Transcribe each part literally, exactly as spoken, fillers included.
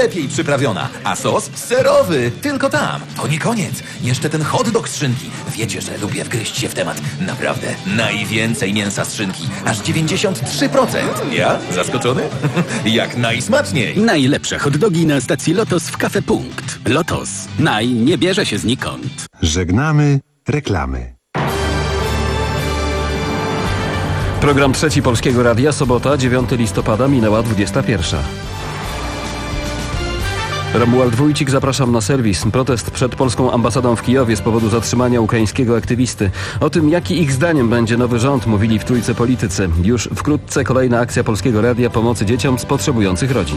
najlepiej przyprawiona, a sos serowy, tylko tam. To nie koniec, jeszcze ten hot dog z szynki. Wiecie, że lubię wgryźć się w temat. Naprawdę, najwięcej mięsa z szynki, aż dziewięćdziesiąt trzy procent. Ja? Zaskoczony? Jak najsmaczniej. Najlepsze hot dogi na stacji Lotos w Cafe Punkt. Lotos. Naj nie bierze się znikąd. Żegnamy reklamy. Program Trzeci Polskiego Radia, sobota, dziewiątego listopada, minęła dwudziesta pierwsza. Romuald Wójcik, zapraszam na serwis. Protest przed polską ambasadą w Kijowie z powodu zatrzymania ukraińskiego aktywisty. O tym, jaki ich zdaniem będzie nowy rząd, mówili w Trójce politycy. Już wkrótce kolejna akcja Polskiego Radia pomocy dzieciom z potrzebujących rodzin.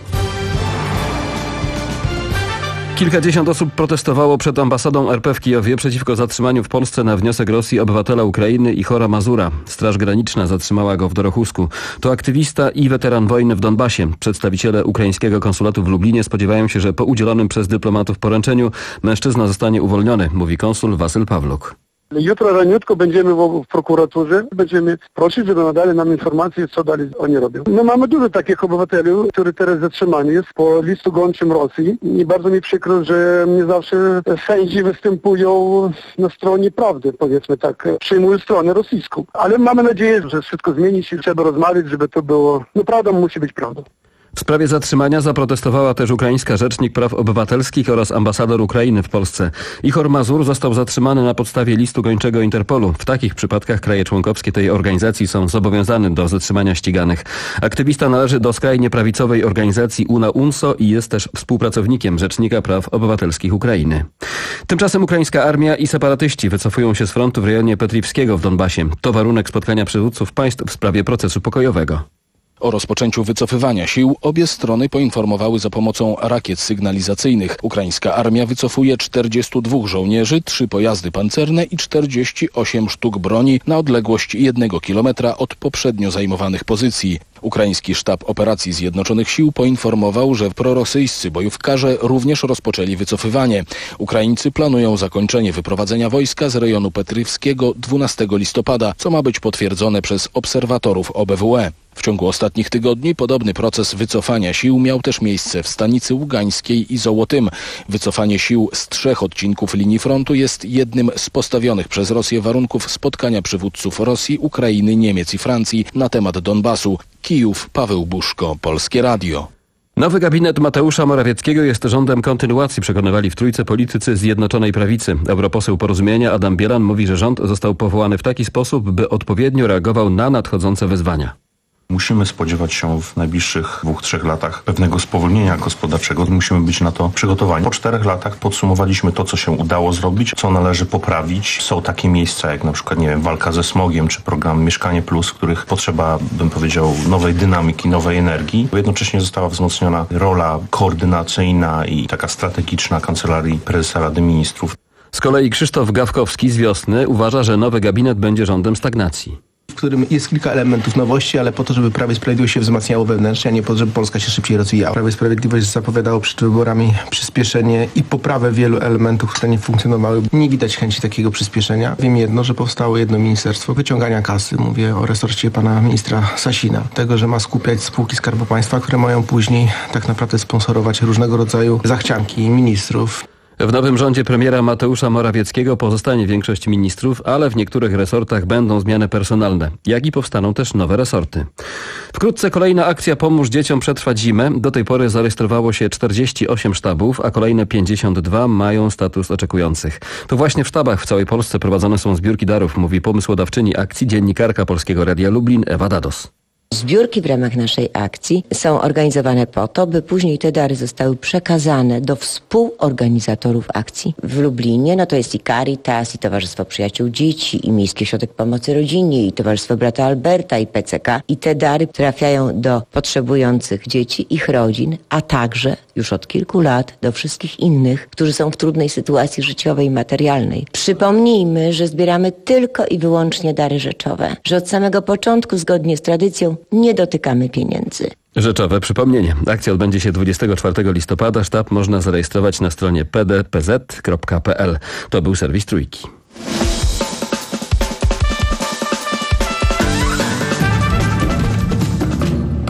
Kilkadziesiąt osób protestowało przed ambasadą R P w Kijowie przeciwko zatrzymaniu w Polsce na wniosek Rosji obywatela Ukrainy Ichora Mazura. Straż Graniczna zatrzymała go w Dorochusku. To aktywista i weteran wojny w Donbasie. Przedstawiciele ukraińskiego konsulatu w Lublinie spodziewają się, że po udzielonym przez dyplomatów poręczeniu mężczyzna zostanie uwolniony, mówi konsul Wasyl Pawluk. Jutro raniutko będziemy w prokuraturze, będziemy prosić, żeby nadali nam informacje, co dalej oni robią. My mamy dużo takich obywateli, którzy teraz zatrzymani jest po listu gończym Rosji i bardzo mi przykro, że nie zawsze sędzi występują na stronie prawdy, powiedzmy tak, przyjmują stronę rosyjską. Ale mamy nadzieję, że wszystko zmieni się, trzeba rozmawiać, żeby to było, no prawda musi być prawdą. W sprawie zatrzymania zaprotestowała też ukraińska rzecznik praw obywatelskich oraz ambasador Ukrainy w Polsce. Ichor Mazur został zatrzymany na podstawie listu gończego Interpolu. W takich przypadkach kraje członkowskie tej organizacji są zobowiązane do zatrzymania ściganych. Aktywista należy do skrajnie prawicowej organizacji U N A UNSO i jest też współpracownikiem Rzecznika Praw Obywatelskich Ukrainy. Tymczasem ukraińska armia i separatyści wycofują się z frontu w rejonie Petriwskiego w Donbasie. To warunek spotkania przywódców państw w sprawie procesu pokojowego. O rozpoczęciu wycofywania sił obie strony poinformowały za pomocą rakiet sygnalizacyjnych. Ukraińska armia wycofuje czterdziestu dwóch żołnierzy, trzy pojazdy pancerne i czterdzieści osiem sztuk broni na odległość jednego kilometra od poprzednio zajmowanych pozycji. Ukraiński sztab operacji Zjednoczonych Sił poinformował, że prorosyjscy bojówkarze również rozpoczęli wycofywanie. Ukraińcy planują zakończenie wyprowadzenia wojska z rejonu Petrywskiego dwunastego listopada, co ma być potwierdzone przez obserwatorów O B W E. W ciągu ostatnich tygodni podobny proces wycofania sił miał też miejsce w stanicy Ługańskiej i Zołotym. Wycofanie sił z trzech odcinków linii frontu jest jednym z postawionych przez Rosję warunków spotkania przywódców Rosji, Ukrainy, Niemiec i Francji na temat Donbasu. Kijów, Paweł Buszko, Polskie Radio. Nowy gabinet Mateusza Morawieckiego jest rządem kontynuacji, przekonywali w Trójce politycy Zjednoczonej Prawicy. Europoseł Porozumienia Adam Bielan mówi, że rząd został powołany w taki sposób, by odpowiednio reagował na nadchodzące wyzwania. Musimy spodziewać się w najbliższych dwóch, trzech latach pewnego spowolnienia gospodarczego. Musimy być na to przygotowani. Po czterech latach podsumowaliśmy to, co się udało zrobić, co należy poprawić. Są takie miejsca jak na przykład, nie wiem, walka ze smogiem, czy program Mieszkanie Plus, w których potrzeba, bym powiedział, nowej dynamiki, nowej energii. Jednocześnie została wzmocniona rola koordynacyjna i taka strategiczna Kancelarii Prezesa Rady Ministrów. Z kolei Krzysztof Gawkowski z Wiosny uważa, że nowy gabinet będzie rządem stagnacji. W którym jest kilka elementów nowości, ale po to, żeby Prawo i Sprawiedliwość się wzmacniało wewnętrznie, a nie po to, żeby Polska się szybciej rozwijała. Prawo i Sprawiedliwość zapowiadało przed wyborami przyspieszenie i poprawę wielu elementów, które nie funkcjonowały. Nie widać chęci takiego przyspieszenia. Wiem jedno, że powstało jedno ministerstwo wyciągania kasy. Mówię o resorcie pana ministra Sasina. Tego, że ma skupiać spółki Skarbu Państwa, które mają później tak naprawdę sponsorować różnego rodzaju zachcianki ministrów. W nowym rządzie premiera Mateusza Morawieckiego pozostanie większość ministrów, ale w niektórych resortach będą zmiany personalne, jak i powstaną też nowe resorty. Wkrótce kolejna akcja Pomóż dzieciom przetrwać zimę. Do tej pory zarejestrowało się czterdzieści osiem sztabów, a kolejne pięćdziesiąt dwa mają status oczekujących. To właśnie w sztabach w całej Polsce prowadzone są zbiórki darów, mówi pomysłodawczyni akcji, dziennikarka Polskiego Radia Lublin Ewa Dados. Zbiórki w ramach naszej akcji są organizowane po to, by później te dary zostały przekazane do współorganizatorów akcji w Lublinie. No to jest i Caritas, i Towarzystwo Przyjaciół Dzieci, i Miejski Ośrodek Pomocy Rodzinie, i Towarzystwo Brata Alberta, i P C K. I te dary trafiają do potrzebujących dzieci, ich rodzin, a także już od kilku lat do wszystkich innych, którzy są w trudnej sytuacji życiowej i materialnej. Przypomnijmy, że zbieramy tylko i wyłącznie dary rzeczowe, że od samego początku, zgodnie z tradycją, nie dotykamy pieniędzy. Rzeczowe przypomnienie. Akcja odbędzie się dwudziestego czwartego listopada. Sztab można zarejestrować na stronie p d p z kropka p l. To był serwis Trójki.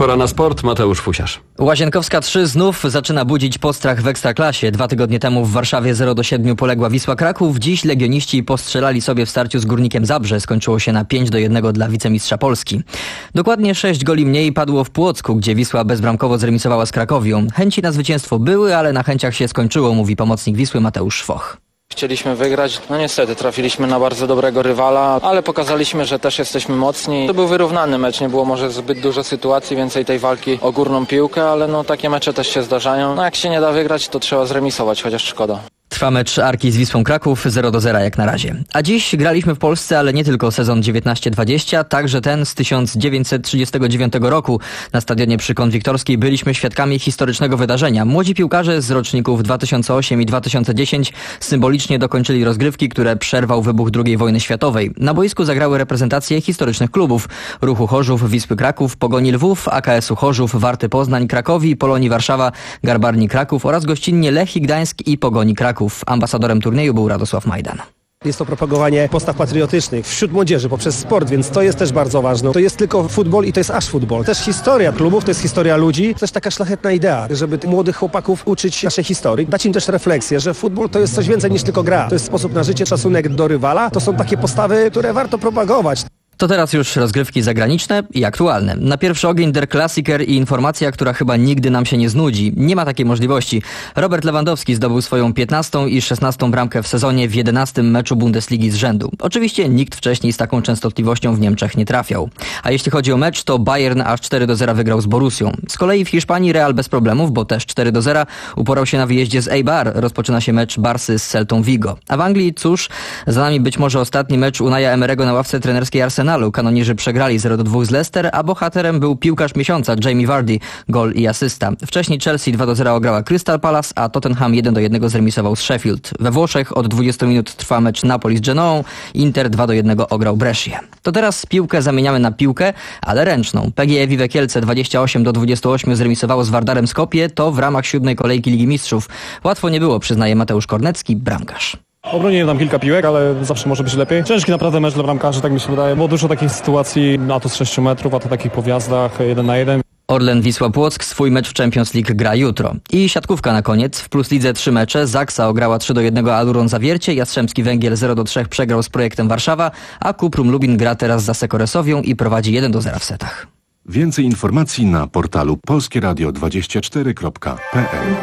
Pora na sport. Mateusz Fusiarz. Łazienkowska trzy znów zaczyna budzić postrach w Ekstraklasie. Dwa tygodnie temu w Warszawie zero do siedmiu poległa Wisła Kraków. Dziś legioniści postrzelali sobie w starciu z Górnikiem Zabrze. Skończyło się na pięć do jednego dla wicemistrza Polski. Dokładnie sześć goli mniej padło w Płocku, gdzie Wisła bezbramkowo zremisowała z Krakowią. Chęci na zwycięstwo były, ale na chęciach się skończyło, mówi pomocnik Wisły Mateusz Szwoch. Chcieliśmy wygrać, no niestety trafiliśmy na bardzo dobrego rywala, ale pokazaliśmy, że też jesteśmy mocni. To był wyrównany mecz, nie było może zbyt dużo sytuacji, więcej tej walki o górną piłkę, ale no takie mecze też się zdarzają. No jak się nie da wygrać, to trzeba zremisować, chociaż szkoda. Trwa mecz Arki z Wisłą Kraków zero do zera jak na razie. A dziś graliśmy w Polsce, ale nie tylko sezon dziewiętnaście dwadzieścia, także ten z tysiąc dziewięćset trzydziestego dziewiątego roku. Na stadionie przy Konwiktorskiej byliśmy świadkami historycznego wydarzenia. Młodzi piłkarze z roczników dwa tysiące osiem i dwa tysiące dziesięć symbolicznie dokończyli rozgrywki, które przerwał wybuch drugiej wojny światowej. Na boisku zagrały reprezentacje historycznych klubów: Ruchu Chorzów, Wisły Kraków, Pogoni Lwów, A K S-u Chorzów, Warty Poznań, Krakowi, Polonii Warszawa, Garbarni Kraków oraz gościnnie Lechii Gdańsk i Pogoni Kraków. Ambasadorem turnieju był Radosław Majdan. Jest to propagowanie postaw patriotycznych wśród młodzieży poprzez sport, więc to jest też bardzo ważne. To jest tylko futbol i to jest aż futbol. Też historia klubów, to jest historia ludzi. To jest taka szlachetna idea, żeby tych młodych chłopaków uczyć naszej historii. Dać im też refleksję, że futbol to jest coś więcej niż tylko gra. To jest sposób na życie, szacunek do rywala. To są takie postawy, które warto propagować. To teraz już rozgrywki zagraniczne i aktualne. Na pierwszy ogień Der Klassiker i informacja, która chyba nigdy nam się nie znudzi. Nie ma takiej możliwości. Robert Lewandowski zdobył swoją piętnastą i szesnastą bramkę w sezonie w jedenastym meczu Bundesligi z rzędu. Oczywiście nikt wcześniej z taką częstotliwością w Niemczech nie trafiał. A jeśli chodzi o mecz, to Bayern aż cztery do zera wygrał z Borussią. Z kolei w Hiszpanii Real bez problemów, bo też cztery do zera uporał się na wyjeździe z Eibar. Rozpoczyna się mecz Barsy z Celtą Vigo. A w Anglii, cóż, za nami być może ostatni mecz Unaja Emery'ego na ławce trenerskiej Arsenalu. Kanonierzy przegrali zero do dwóch z Leicester, a bohaterem był piłkarz miesiąca Jamie Vardy, gol i asysta. Wcześniej Chelsea dwa do zera ograła Crystal Palace, a Tottenham jeden do jednego zremisował z Sheffield. We Włoszech od dwudziestu minut trwa mecz Napoli z Genoą, Inter dwa do jednego ograł Brescię. To teraz piłkę zamieniamy na piłkę, ale ręczną. P G E Vive Kielce dwadzieścia osiem do dwudziestu ośmiu zremisowało z Wardarem Skopje, to w ramach siódmej kolejki Ligi Mistrzów. Łatwo nie było, przyznaje Mateusz Kornecki, bramkarz. Obroniłem tam kilka piłek, ale zawsze może być lepiej. Ciężki naprawdę mecz dla bramkarzy, tak mi się wydaje. Było dużo takich sytuacji, a to z sześciu metrów, a to takich po wjazdach, jeden na jeden. Orlen Wisła Płock swój mecz w Champions League gra jutro. I siatkówka na koniec. W Plus Lidze trzy mecze. Zaksa ograła trzy do jednego Aluron Zawiercie, Jastrzębski Węgiel zero do trzech przegrał z Projektem Warszawa, a Kuprum Lubin gra teraz za Sekoresowią i prowadzi jeden do zera w setach. Więcej informacji na portalu polskie radio dwadzieścia cztery kropka p l.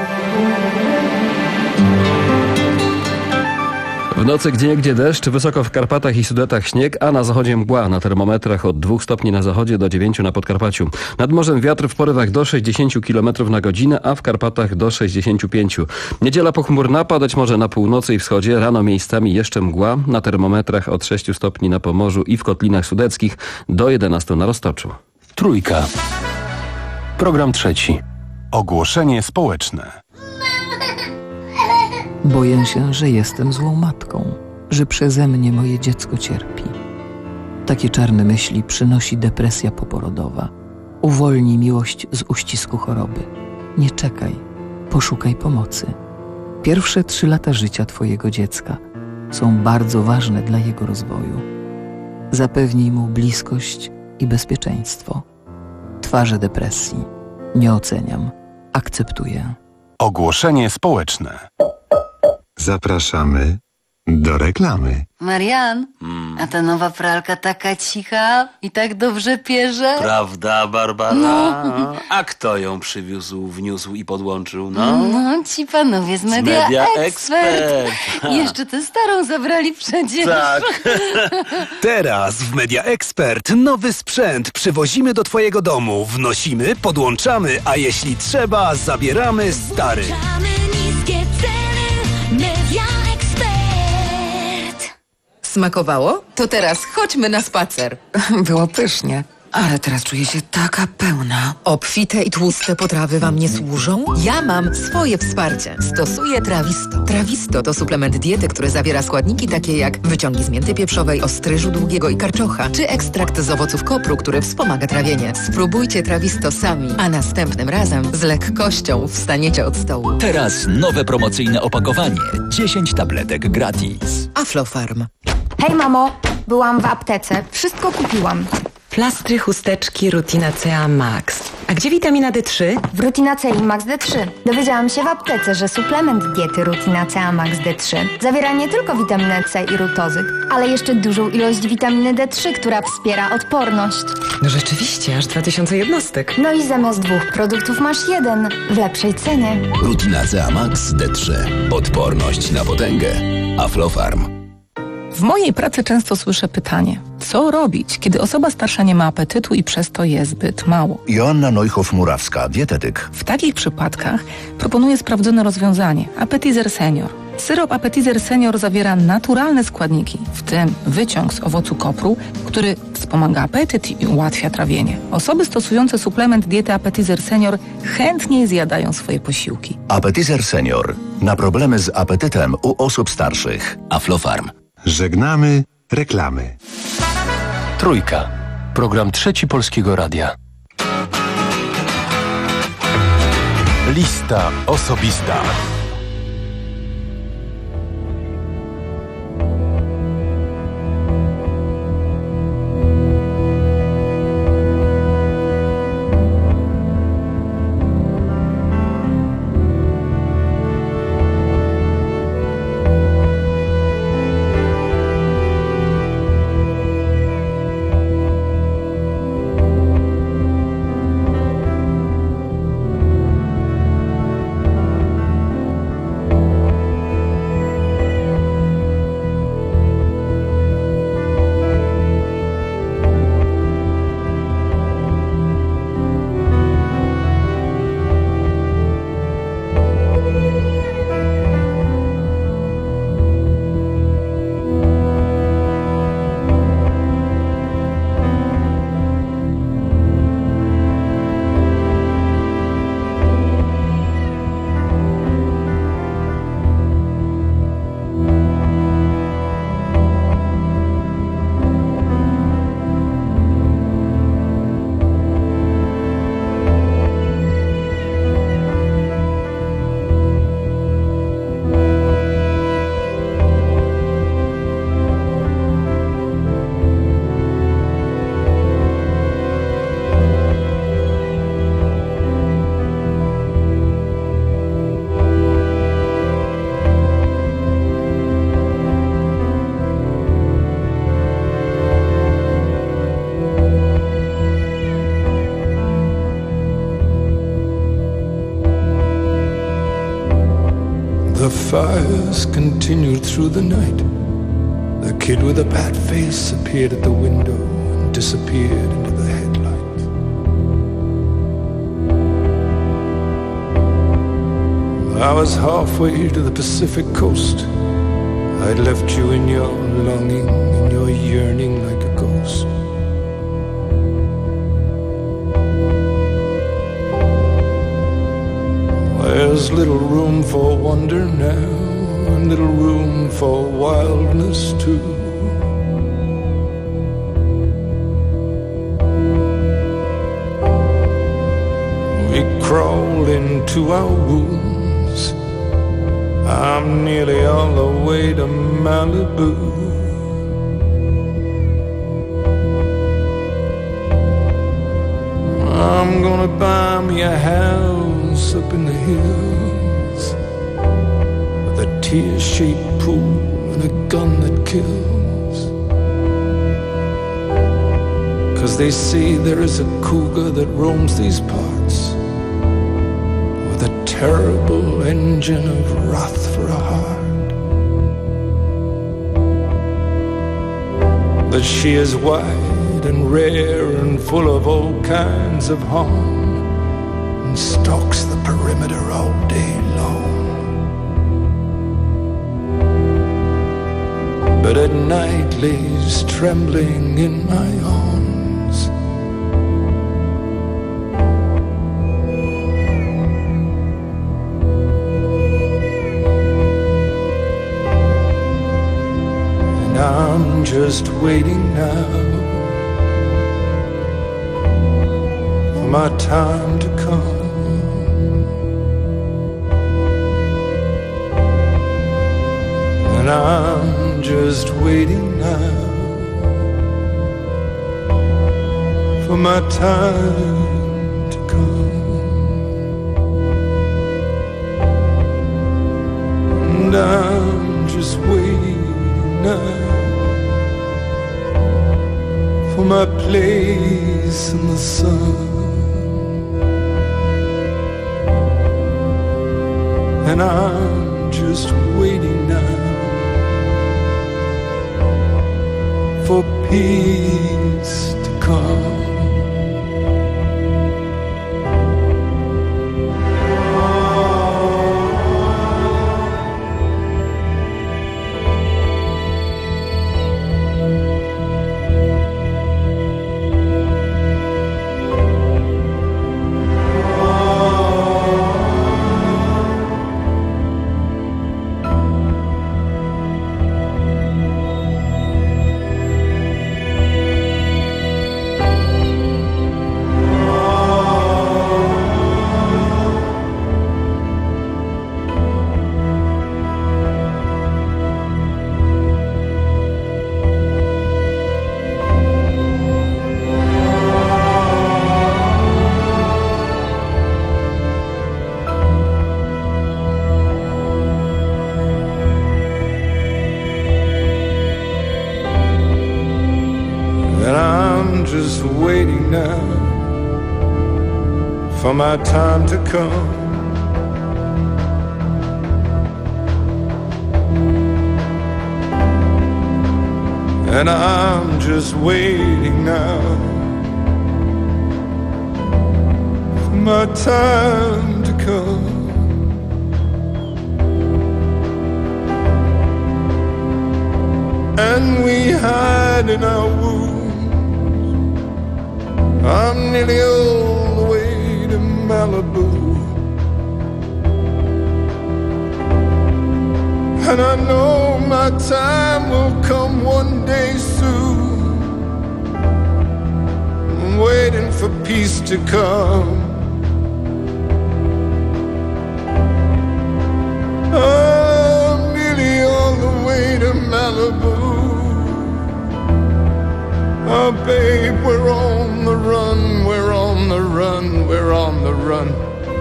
W nocy gdzieniegdzie deszcz, wysoko w Karpatach i Sudetach śnieg, a na zachodzie mgła. Na termometrach od dwóch stopni na zachodzie do dziewięciu na Podkarpaciu. Nad morzem wiatr w porywach do sześćdziesięciu kilometrów na godzinę, a w Karpatach do sześćdziesięciu pięciu. Niedziela pochmurna, padać może na północy i wschodzie, rano miejscami jeszcze mgła. Na termometrach od sześciu stopni na Pomorzu i w Kotlinach Sudeckich do jedenastu na Roztoczu. Trójka. Program trzeci. Ogłoszenie społeczne. Boję się, że jestem złą matką, że przeze mnie moje dziecko cierpi. Takie czarne myśli przynosi depresja poporodowa. Uwolnij miłość z uścisku choroby. Nie czekaj, poszukaj pomocy. Pierwsze trzy lata życia twojego dziecka są bardzo ważne dla jego rozwoju. Zapewnij mu bliskość i bezpieczeństwo. Twarze depresji. Nie oceniam. Akceptuję. Ogłoszenie społeczne. Zapraszamy do reklamy. Marian, hmm. a ta nowa pralka taka cicha i tak dobrze pierze? Prawda, Barbara? No. A kto ją przywiózł, wniósł i podłączył? No, no ci panowie z Media, Media Expert. Expert. Jeszcze tę starą zabrali przecież. Tak. Teraz w Media Expert nowy sprzęt przywozimy do twojego domu, wnosimy, podłączamy, a jeśli trzeba, zabieramy stary. Media Expert. Smakowało? To teraz chodźmy na spacer. Było pysznie, ale teraz czuję się taka pełna. Obfite i tłuste potrawy wam nie służą? Ja mam swoje wsparcie. Stosuję Trawisto. Trawisto to suplement diety, który zawiera składniki takie jak wyciągi z mięty pieprzowej, ostryżu długiego i karczocha, czy ekstrakt z owoców kopru, który wspomaga trawienie. Spróbujcie Trawisto sami, a następnym razem z lekkością wstaniecie od stołu. Teraz nowe promocyjne opakowanie. dziesięć tabletek gratis. Aflofarm. Hej mamo, byłam w aptece. Wszystko kupiłam. Plastry, chusteczki, Rutina C A Max. A gdzie witamina D trzy? W Rutina C i Max D trzy. Dowiedziałam się w aptece, że suplement diety Rutina C a Max D trzy zawiera nie tylko witaminę C i rutozyk, ale jeszcze dużą ilość witaminy D trzy, która wspiera odporność. No rzeczywiście, aż dwa tysiące jednostek. No i zamiast dwóch produktów masz jeden w lepszej cenie. Rutina C a Max D trzy. Odporność na potęgę. Aflofarm. W mojej pracy często słyszę pytanie, co robić, kiedy osoba starsza nie ma apetytu i przez to je zbyt mało? Joanna Neuhoff-Murawska, dietetyk. W takich przypadkach proponuję sprawdzone rozwiązanie – Appetizer Senior. Syrop Appetizer Senior zawiera naturalne składniki, w tym wyciąg z owocu kopru, który wspomaga apetyt i ułatwia trawienie. Osoby stosujące suplement diety Appetizer Senior chętniej zjadają swoje posiłki. Appetizer Senior. Na problemy z apetytem u osób starszych. Aflofarm. Żegnamy reklamy. Trójka. Program Trzeci Polskiego Radia. Lista osobista. The fires continued through the night. The kid with a bad face appeared at the window and disappeared into the headlights. I was halfway to the Pacific coast. I'd left you in your longing, in your yearning like a ghost. There's little room for wonder now, and little room for wildness too. We crawl into our wounds. I'm nearly all the way to Malibu. I'm gonna buy me a house up in the hills with a tear-shaped pool and a gun that kills. 'Cause they say there is a cougar that roams these parts with a terrible engine of wrath for a heart. That she is wide and rare and full of all kinds of harm, and stalks the perimeter all day long. But at night lays trembling in my arms. And I'm just waiting now for my time to come. And I'm just waiting now for my time to come. now for my place in the sun. And I'm just waiting now for peace to come. Just waiting now for my time to come. And I'm just waiting now for my time to come. And we hide in our wounds. I'm nearly all the way to Malibu, and I know my time will come one day soon. I'm waiting for peace to come. I'm nearly all the way to Malibu. Oh, babe, we're on the run, we're on the run, we're on the run.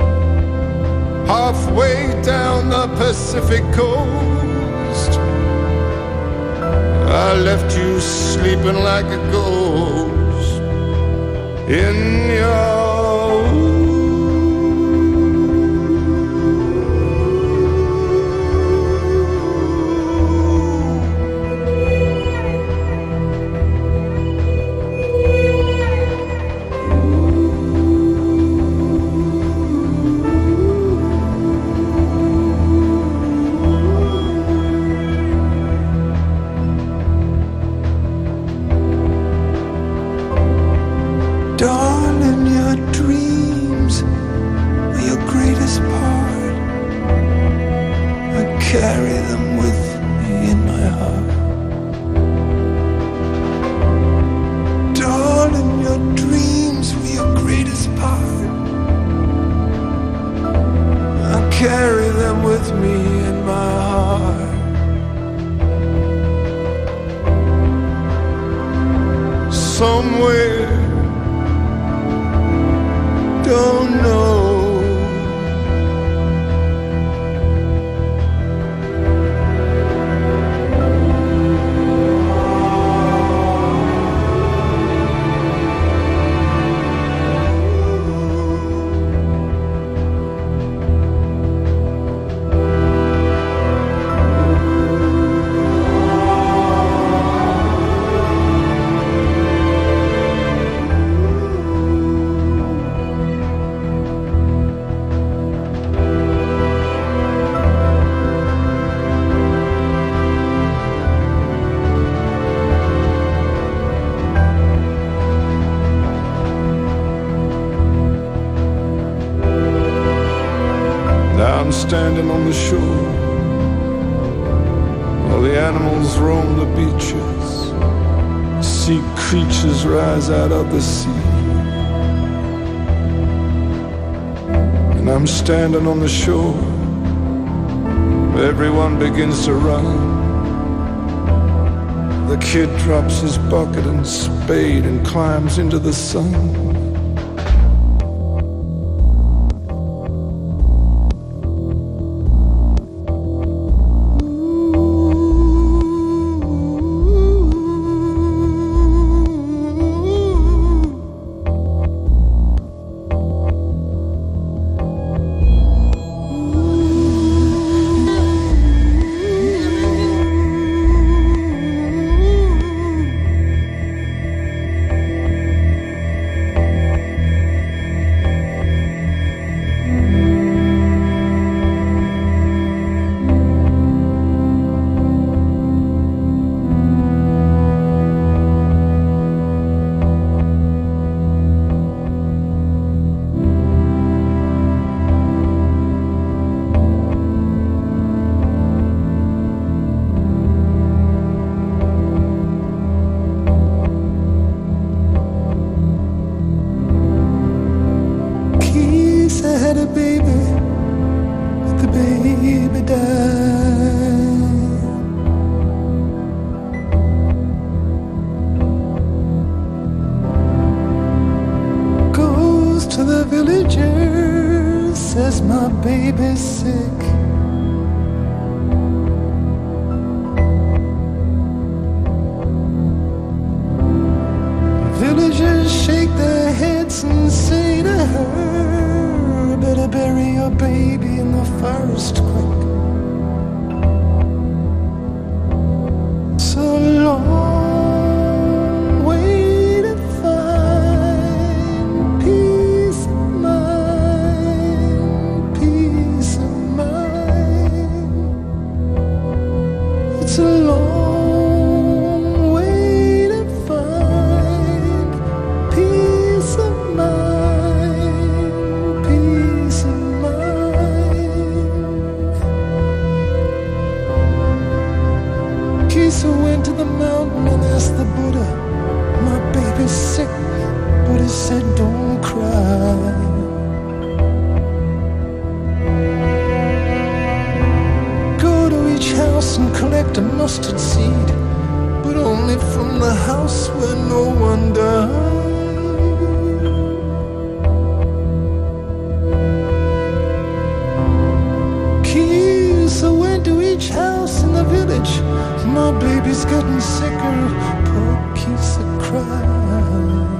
Halfway down the Pacific coast, I left you sleeping like a ghost in your carry them with me in my heart. Darling, your dreams were your greatest part. I carry them with me in my heart. Somewhere, don't know. I'm standing on the shore, while the animals roam the beaches, sea creatures rise out of the sea. And I'm standing on the shore, everyone begins to run. The kid drops his bucket and spade and climbs into the sun. baby died. Goes to the villagers, says my baby's sick. Villagers shake their heads and say to her, better bury your baby in the forest quick. It's a long way to find peace of mind, peace of mind. It's a long Kisa went to the mountain and asked the Buddha, my baby's sick, but he said don't cry. Go to each house and collect a mustard seed, but only from the house where no one died. Kisa went to each house in the village. My baby's getting sicker, poor Kisa cried.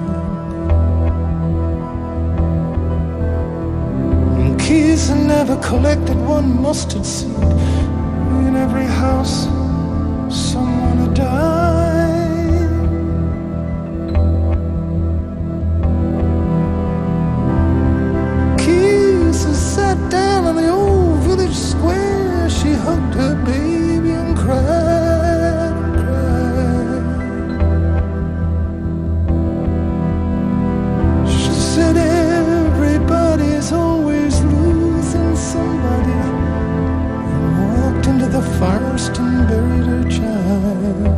And Kisa never collected one mustard seed. In every house, someone had died. Kisa sat down on the old village square. She hugged her baby and cried. Everybody's always losing somebody, and walked into the forest and buried her child.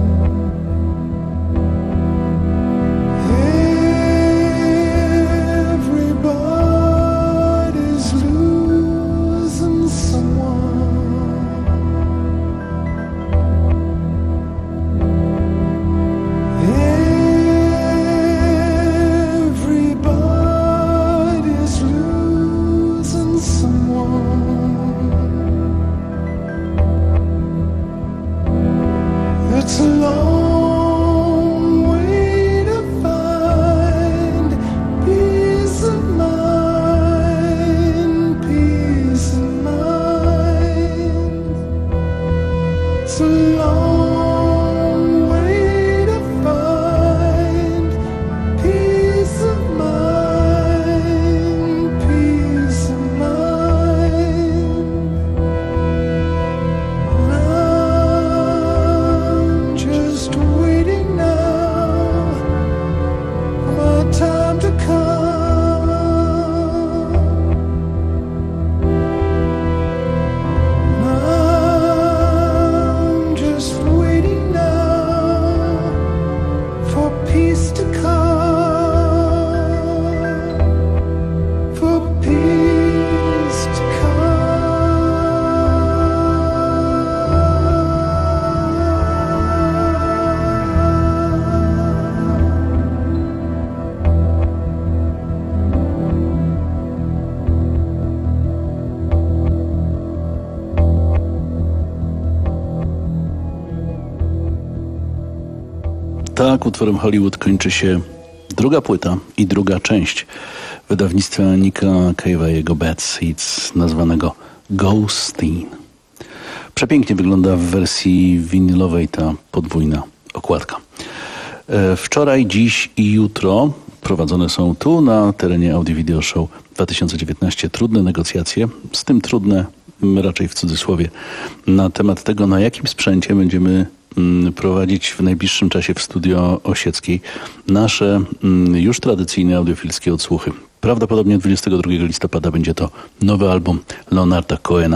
Everybody's losing someone. Everybody's losing someone. It's a long way to find peace of mind, peace of mind. It's a long way to find peace of mind, peace of mind. I'm just waiting now for my time to come. I'm just waiting now for peace to come, for peace to Tak, utworem Hollywood kończy się druga płyta i druga część wydawnictwa Nicka Cave'a i jego Bad Seeds, nazwanego Ghosteen. Przepięknie wygląda w wersji winylowej ta podwójna okładka. E, wczoraj, dziś i jutro prowadzone są tu na terenie Audio Video Show dwa tysiące dziewiętnaście trudne negocjacje, z tym trudne raczej w cudzysłowie, na temat tego, na jakim sprzęcie będziemy prowadzić w najbliższym czasie w Studio Osieckiej nasze już tradycyjne audiofilskie odsłuchy. Prawdopodobnie dwudziestego drugiego listopada będzie to nowy album Leonarda Cohena,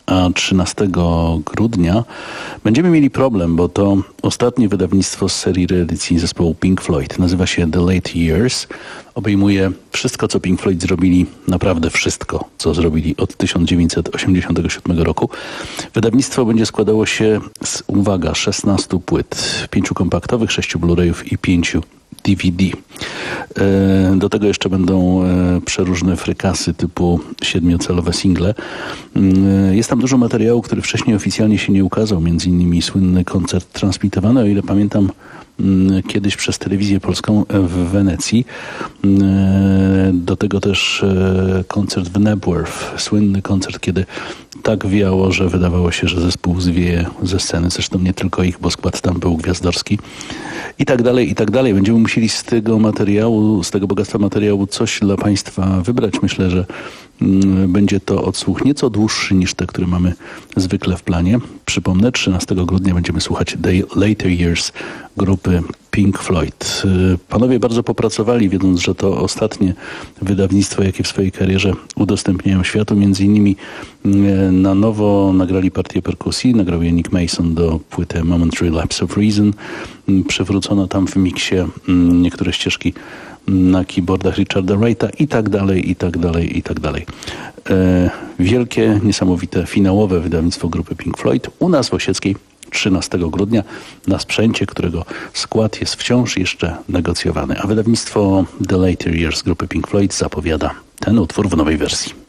a trzynastego grudnia będziemy mieli problem, bo to ostatnie wydawnictwo z serii reedycji zespołu Pink Floyd. Nazywa się The Late Years. Obejmuje wszystko, co Pink Floyd zrobili, naprawdę wszystko, co zrobili od tysiąc dziewięćset osiemdziesiątego siódmego roku. Wydawnictwo będzie składało się z, uwaga, szesnastu płyt, pięciu kompaktowych, sześciu Blu-rayów i pięciu D V D. Do tego jeszcze będą przeróżne frykasy typu siedmiocelowe single. Jest tam dużo materiału, który wcześniej oficjalnie się nie ukazał, między innymi słynny koncert transmitowany, o ile pamiętam, kiedyś przez telewizję polską w Wenecji. Do tego też koncert w Knebworth, słynny koncert, kiedy tak wiało, że wydawało się, że zespół zwieje ze sceny. Zresztą nie tylko ich, bo skład tam był gwiazdorski. I tak dalej, i tak dalej. Będziemy musieli z tego materiału, z tego bogactwa materiału coś dla Państwa wybrać. Myślę, że będzie to odsłuch nieco dłuższy niż te, które mamy zwykle w planie. Przypomnę, trzynastego grudnia będziemy słuchać The Later Years grupy Pink Floyd. Panowie bardzo popracowali, wiedząc, że to ostatnie wydawnictwo, jakie w swojej karierze udostępniają światu. Między innymi na nowo nagrali partię perkusji, nagrał je Nick Mason do płyty Momentary Lapse of Reason. Przywrócono tam w miksie niektóre ścieżki na keyboardach Richarda Wrighta i tak dalej, i tak dalej, i tak dalej. E, wielkie, niesamowite, finałowe wydawnictwo grupy Pink Floyd u nas w Osieckiej trzynastego grudnia na sprzęcie, którego skład jest wciąż jeszcze negocjowany. A wydawnictwo The Later Years grupy Pink Floyd zapowiada ten utwór w nowej wersji.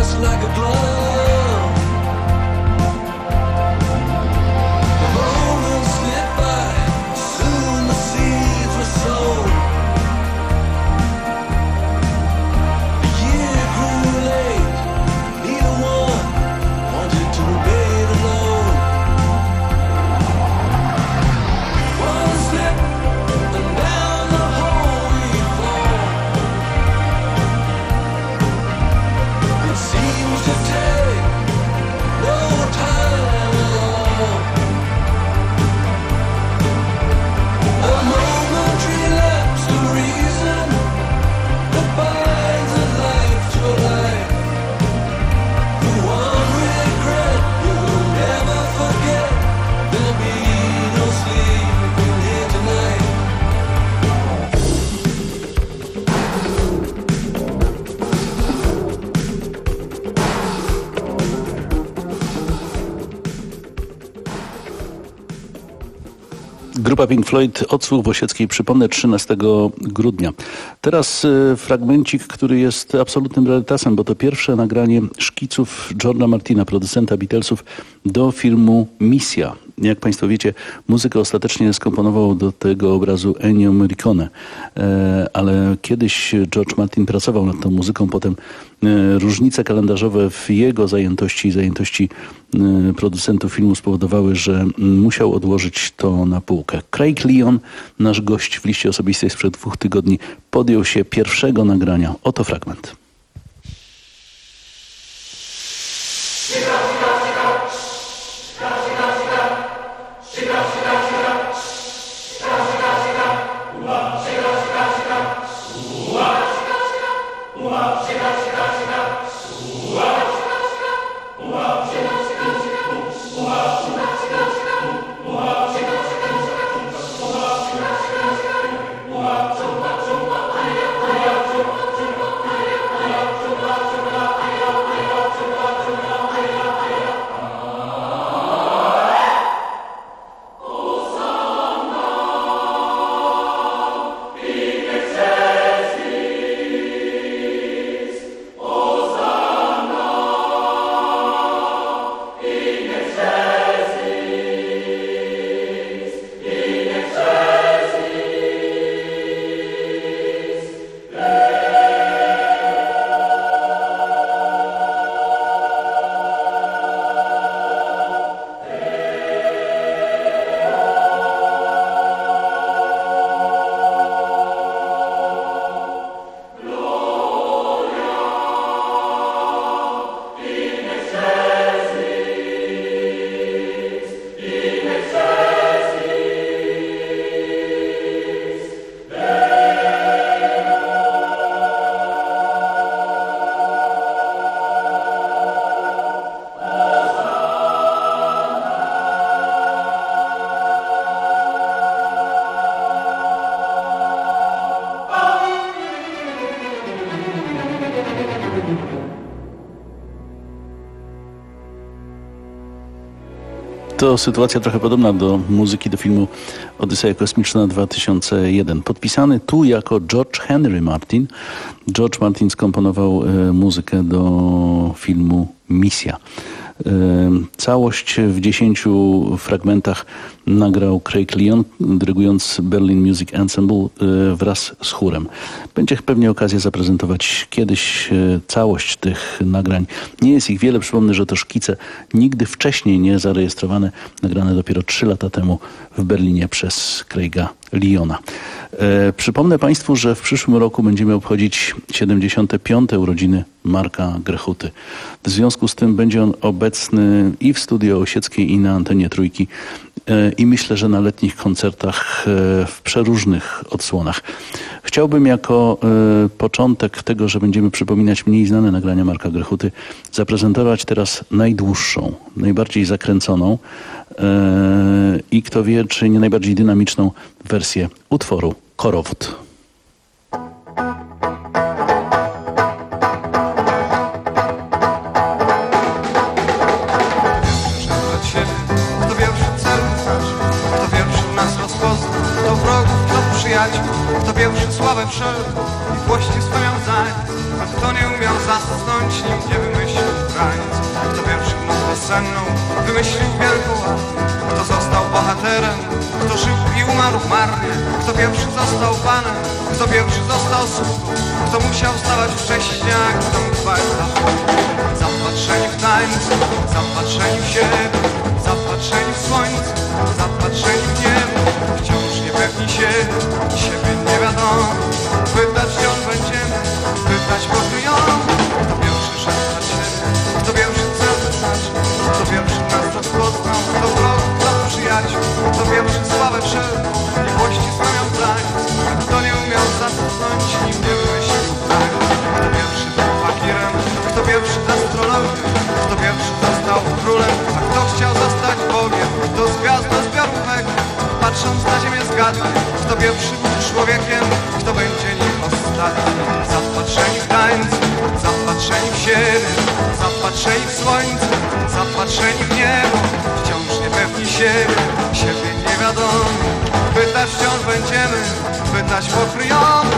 just like a glove. The moments slip by, soon the seeds were sown. The year grew late, neither one wanted to wait alone. One slip and down the hole we fall. It seems to take no time at all. A momentary lapse of reason that binds a life to a life. The one regret you'll never forget. There'll be no sleep in here tonight. Grupa Pink Floyd, Odsłuch w Osieckiej, przypomnę, trzynastego grudnia. Teraz y, fragmencik, który jest absolutnym rarytasem, bo to pierwsze nagranie szkiców George'a Martina, producenta Beatlesów, do filmu Misja. Jak Państwo wiecie, muzykę ostatecznie skomponował do tego obrazu Ennio Morricone, e, ale kiedyś George Martin pracował nad tą muzyką, potem e, różnice kalendarzowe w jego zajętości i zajętości e, producentów filmu spowodowały, że m, musiał odłożyć to na półkę. Craig Leon, nasz gość w liście osobistej sprzed dwóch tygodni, podjął się pierwszego nagrania. Oto fragment. To sytuacja trochę podobna do muzyki do filmu Odyseja Kosmiczna dwa tysiące jeden. Podpisany tu jako George Henry Martin. George Martin skomponował e, muzykę do filmu Misja. E, całość w dziesięciu fragmentach nagrał Craig Leon, dyrygując Berlin Music Ensemble e, wraz z chórem. Będzie pewnie okazja zaprezentować kiedyś e, całość tych nagrań. Nie jest ich wiele, przypomnę, że to szkice nigdy wcześniej nie zarejestrowane, nagrane dopiero trzy lata temu w Berlinie przez Craiga Leona. E, przypomnę Państwu, że w przyszłym roku będziemy obchodzić siedemdziesiąte piąte urodziny Marka Grechuty. W związku z tym będzie on obecny i w Studio Osieckiej, i na antenie Trójki. E, I myślę, że na letnich koncertach e, w przeróżnych odsłonach. Chciałbym jako e, początek tego, że będziemy przypominać mniej znane nagrania Marka Grechuty, zaprezentować teraz najdłuższą, najbardziej zakręconą e, i kto wie, czy nie najbardziej dynamiczną wersję utworu Korowód. Kto pierwszy sławę wszelką i włości swe miał zająć. A kto nie umiał zasnąć, nim nie wymyślił granic. Kto pierwszy w noc wiosenną wymyślił wielką armię. Kto został bohaterem, kto żył i umarł marnie. Kto pierwszy został panem, kto pierwszy został sługą. Kto musiał wstawać wcześniej, a kto mógł spać za zapatrzeni w tańcu, zapatrzeni w siebie, zapatrzeni w słońce, zapatrzeni w niebo. Wciąż niepewni siebie, siebie nie wiadomo. Pytać wciąż będziemy, pytać pokryjono. Kto pierwszy szedł na siebie, kto pierwszy cel wyznaczył, kto pierwszy nas rozpoznał, kto wrog, kto przyjaciół, kto pierwszy sławę wszelką i włości spełniał taniec. A kto nie umiał zasnąć, nim nie wymyślił taniec. Kto pierwszy był fakirem, kto pierwszy astrologiem, kto pierwszy został królem, a kto chciał zostać Bogiem. Kto z gwiazd do zbiorówek, patrząc na ziemię zgadnie, kto pierwszy był człowiekiem, kto będzie nim ostatni. Zapatrzeni w tańcu, zapatrzeni w siebie, zapatrzeni w słońce, zapatrzeni w niebo. Wciąż niepewni siebie, siebie nie wiadomo. Pytać wciąż będziemy, pytać pokryjomy.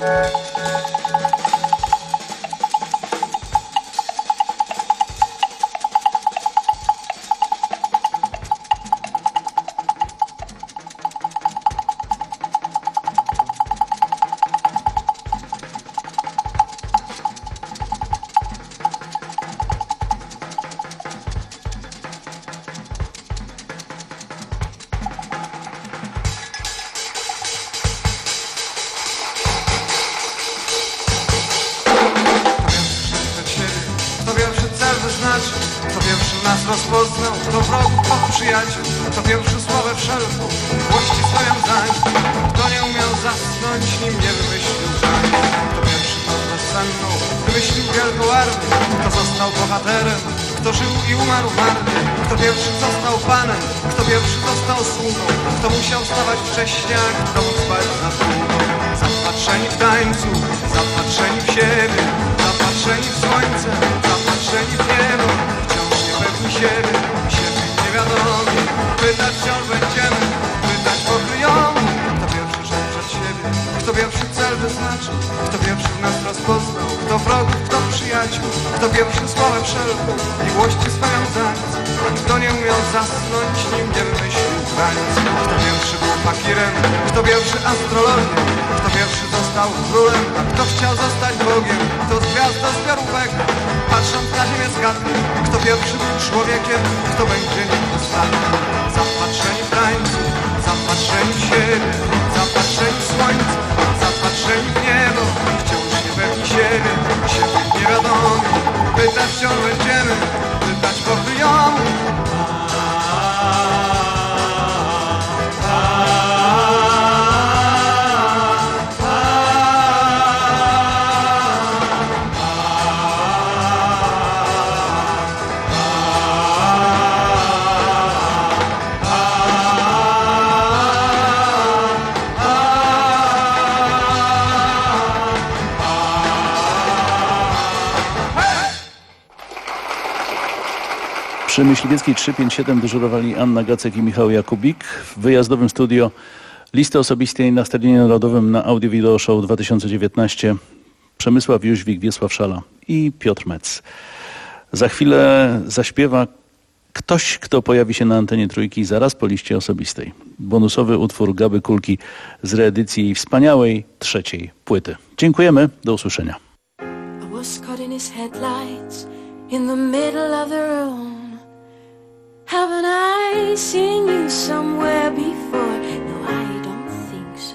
Kto pierwszy nas rozpoznał, kto wrogów, kto przyjaciół, kto pierwszy sławę wszelką miłości swoją zań. Kto nie umiał zasnąć, nim nie wymyślił tań. Kto pierwszy tą bezsenną wymyślił wielką armię. Kto został bohaterem, kto żył i umarł marnie. Kto pierwszy został panem, kto pierwszy został sługą. Kto musiał wstawać wcześniej, a kto mógł spać za długo. Zapatrzeni w tańcu, zapatrzeni w siebie, zapatrzeni w słońce, zapatrzeni w niebo. Wciąż niepewni siebie, siebie niewiadomi. Pytać wciąż będziemy, pytać pokryjomu. Kto pierwszy szedł przed siebie, kto pierwszy cel wyznaczył, kto pierwszy w nas rozpoznał, kto wrogów, kto przyjaciół, kto pierwszy sławę wszelką miłości swoją zanic. Kto nie umiał zasnąć, nim nie wymyślił granic. Kto pierwszy był fakirem, kto pierwszy astrologiem, kto pierwszy został królem, a kto chciał zostać Bogiem. Kto z gwiazd do zbiorówek, patrząc na ziemię zgadnie, kto pierwszy był człowiekiem, kto będzie nim ostatni. Zapatrzeni w tańcu, zapatrzeni w siebie, zapatrzeni w słońce, zapatrzeni w niebo. Wciąż niepewni siebie, siebie niewiadomi. Pytać wciąż będziemy, pytać pokryjomu. Przy Myśliwieckiej trzysta pięćdziesiąt siedem dyżurowali Anna Gacek i Michał Jakubik. W wyjazdowym studio listy osobistej na Stadionie Narodowym na Audio Video Show dwa tysiące dziewiętnaście Przemysław Jóźwik, Wiesław Szala i Piotr Metz. Za chwilę zaśpiewa ktoś, kto pojawi się na antenie Trójki zaraz po liście osobistej. Bonusowy utwór Gaby Kulki z reedycji jej wspaniałej trzeciej płyty. Dziękujemy, do usłyszenia. I was caught in his headlights in the middle of the room. Haven't I seen you somewhere before? No, I don't think so.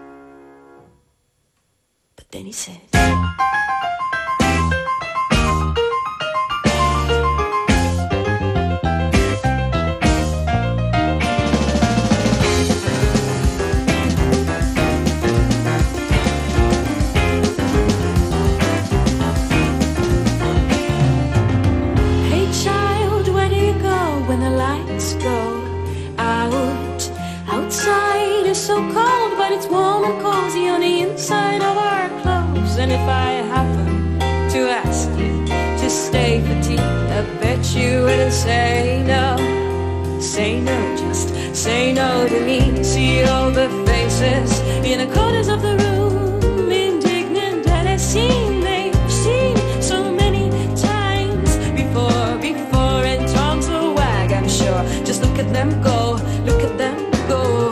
But then he said, so cold, but it's warm and cozy on the inside of our clothes. And if I happen to ask you to stay for tea, I bet you wouldn't say no. Say no, just say no to me. See all the faces in the corners of the room, indignant that I've seen, they've seen so many times before, before, and tongues will wag, I'm sure. Just look at them go, look at them go.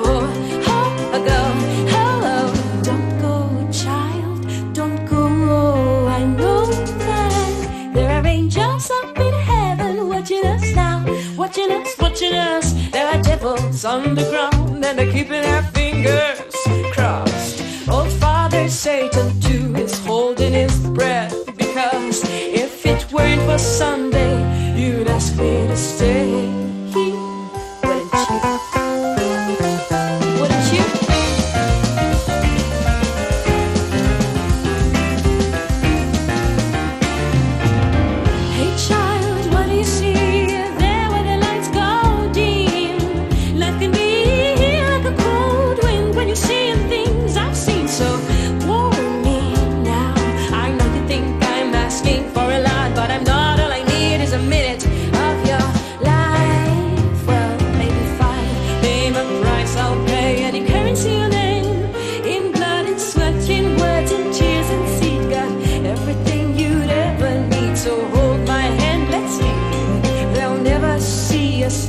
Watching us, watching us, there are devils underground and they're keeping their fingers crossed. Old Father Satan too is holding his breath, because if it weren't for Sunday, you'd ask me to stay, wouldn't you? Wouldn't you? Hey child, what do you see? Seeing things I've seen, so warn me.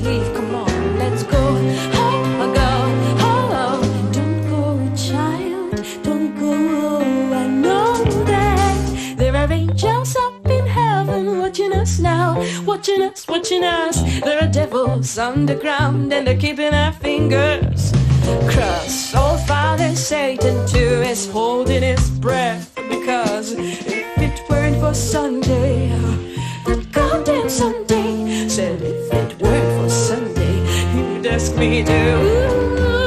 leave, come on, let's go. Oh, go, oh, oh. Don't go, child, don't go. I know that there are angels up in heaven watching us now, watching us, watching us. There are devils underground and they're keeping our fingers crossed. Old Father Satan too is holding his breath, because if it weren't for Sunday, that goddamn Sunday, said if it weren't for Sunday, he would ask me to.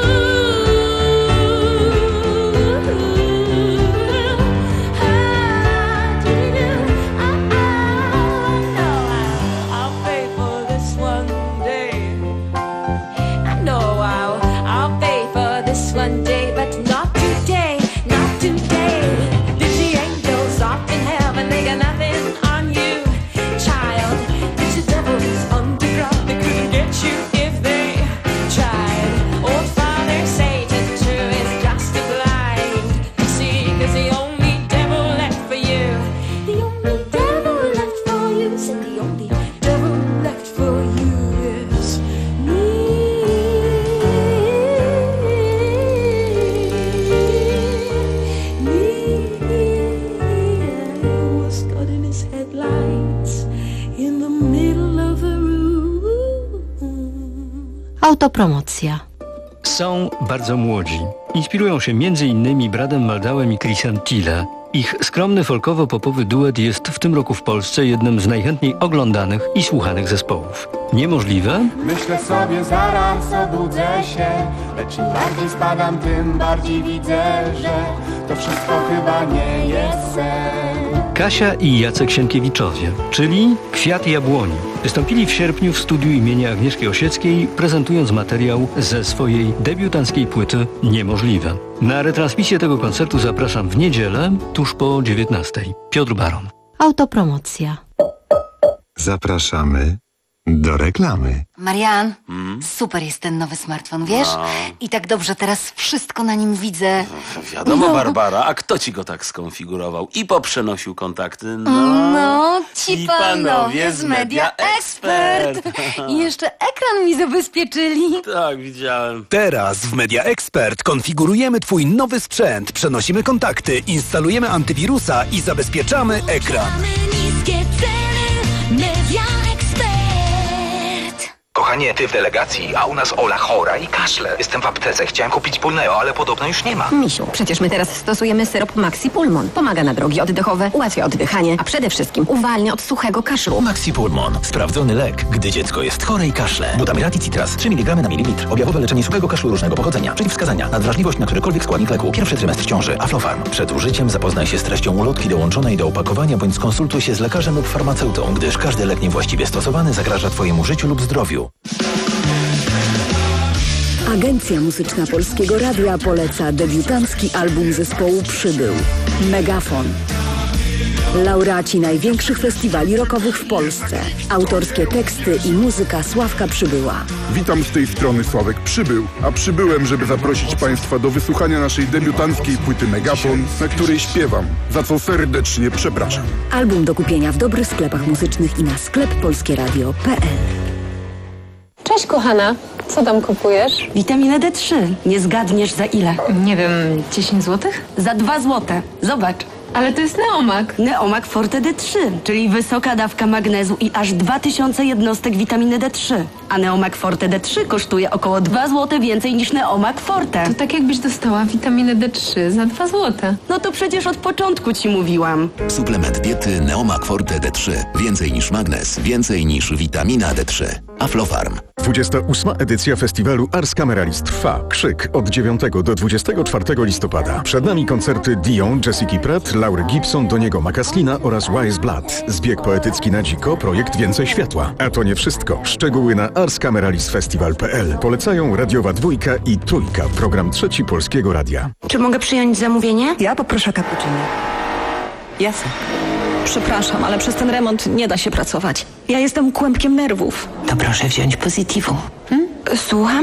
Autopromocja. Są bardzo młodzi. Inspirują się między innymi Bradem Maldałem i Chrisem Tille. Ich skromny folkowo-popowy duet jest w tym roku w Polsce jednym z najchętniej oglądanych i słuchanych zespołów. Niemożliwe? Myślę sobie, zaraz obudzę się, lecz im bardziej spadam, tym bardziej widzę, że to wszystko chyba nie jest sen. Kasia i Jacek Sienkiewiczowie, czyli Kwiat Jabłoni, wystąpili w sierpniu w studiu imienia Agnieszki Osieckiej, prezentując materiał ze swojej debiutanckiej płyty Niemożliwe. Na retransmisję tego koncertu zapraszam w niedzielę, tuż po dziewiętnastej. Piotr Baron. Autopromocja. Zapraszamy do reklamy. Marian, Hmm? super jest ten nowy smartfon, wiesz? No. I tak dobrze teraz wszystko na nim widzę. Wiadomo, No. Barbara, a kto ci go tak skonfigurował i poprzenosił kontakty? No, No, ci panowie z Media Expert. I jeszcze ekran mi zabezpieczyli. Tak, widziałem. Teraz w Media Expert konfigurujemy Twój nowy sprzęt, przenosimy kontakty, instalujemy antywirusa i zabezpieczamy ekran. Niskie ceny, Media Expert. Kochanie, ty w delegacji, a u nas Ola chora i kaszle. Jestem w aptece, chciałem kupić Pulneo, ale podobno już nie ma. Misiu, przecież my teraz stosujemy syrop Maxi Pulmon. Pomaga na drogi oddechowe, ułatwia oddychanie, a przede wszystkim uwalnia od suchego kaszlu. Maxi Pulmon. Sprawdzony lek, gdy dziecko jest chore i kaszle. Butamiraty Citras. trzy miligramy na mililitr. Objawowe leczenie suchego kaszlu różnego pochodzenia. Przeciwwskazania. Nadwrażliwość na którykolwiek składnik leku. Pierwszy trymestr ciąży. Aflofarm. Przed użyciem zapoznaj się z treścią ulotki dołączonej do opakowania bądź skonsultuj się z lekarzem lub farmaceutą, gdyż każdy lek niewłaściwie stosowany zagraża Twojemu życiu lub zdrowiu. Agencja Muzyczna Polskiego Radia poleca debiutancki album zespołu Przybył. Megafon. Laureaci największych festiwali rockowych w Polsce. Autorskie teksty i muzyka Sławka Przybyła. Witam z tej strony Sławek Przybył, a przybyłem, żeby zaprosić Państwa do wysłuchania naszej debiutanckiej płyty Megafon, na której śpiewam, za co serdecznie przepraszam. Album do kupienia w dobrych sklepach muzycznych i na sklep polskieradio kropka p l. Cześć kochana, co tam kupujesz? Witaminę D trzy. Nie zgadniesz za ile? Nie wiem, dziesięć złotych? Za dwa złote. Zobacz. Ale to jest Neomak. Neomak Forte D trzy, czyli wysoka dawka magnezu i aż dwa tysiące jednostek witaminy D trzy. A Neomak Forte D trzy kosztuje około dwa złote więcej niż Neomak Forte. To tak jakbyś dostała witaminę D trzy za dwa złote. No to przecież od początku ci mówiłam. Suplement diety Neomak Forte D trzy. Więcej niż magnez, więcej niż witamina D trzy. Aflofarm. dwudziesta ósma edycja festiwalu Ars Cameralis trwa. Krzyk od dziewiątego do dwudziestego czwartego listopada. Przed nami koncerty Dion, Jessica Pratt, Laury Gibson, Doniego Macaslina oraz Wise Blood. Zbieg poetycki na dziko, projekt Więcej Światła. A to nie wszystko. Szczegóły na ars cameralis festival kropka p l. Polecają Radiowa Dwójka i Trójka. Program Trzeci Polskiego Radia. Czy mogę przyjąć zamówienie? Ja poproszę cappuccino. Jasne. Przepraszam, ale przez ten remont nie da się pracować. Ja jestem kłębkiem nerwów. To proszę wziąć Positivo. Hmm? Słucham?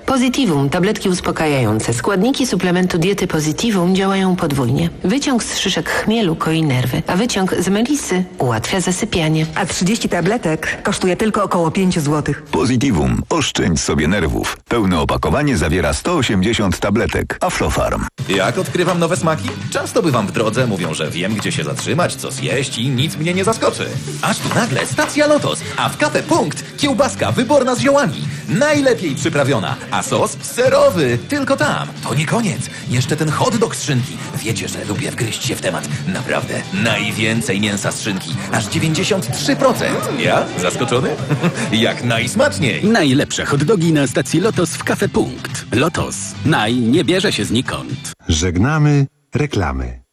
Positivum, tabletki uspokajające. Składniki suplementu diety Positivum działają podwójnie. Wyciąg z szyszek chmielu koi nerwy, a wyciąg z melisy ułatwia zasypianie. A trzydzieści tabletek kosztuje tylko około pięć złotych. Positivum. Oszczędź sobie nerwów. Pełne opakowanie zawiera sto osiemdziesiąt tabletek. Aflofarm. Jak odkrywam nowe smaki? Często bywam w drodze, mówią, że wiem, gdzie się zatrzymać, co zjeść i nic mnie nie zaskoczy. Aż tu nagle stacja Lotos, a w Cafe Punkt kiełbaska wyborna z ziołami. Najlepiej przyprawiona, a sos serowy. Tylko tam. To nie koniec. Jeszcze ten hot dog z szynki. Wiecie, że lubię wgryźć się w temat. Naprawdę. Najwięcej mięsa z szynki. Aż dziewięćdziesiąt trzy procent. Ja? Zaskoczony? Jak najsmaczniej. Najlepsze hot dogi na stacji Lotos w Cafe Punkt. Lotos. Naj nie bierze się znikąd. Żegnamy reklamy.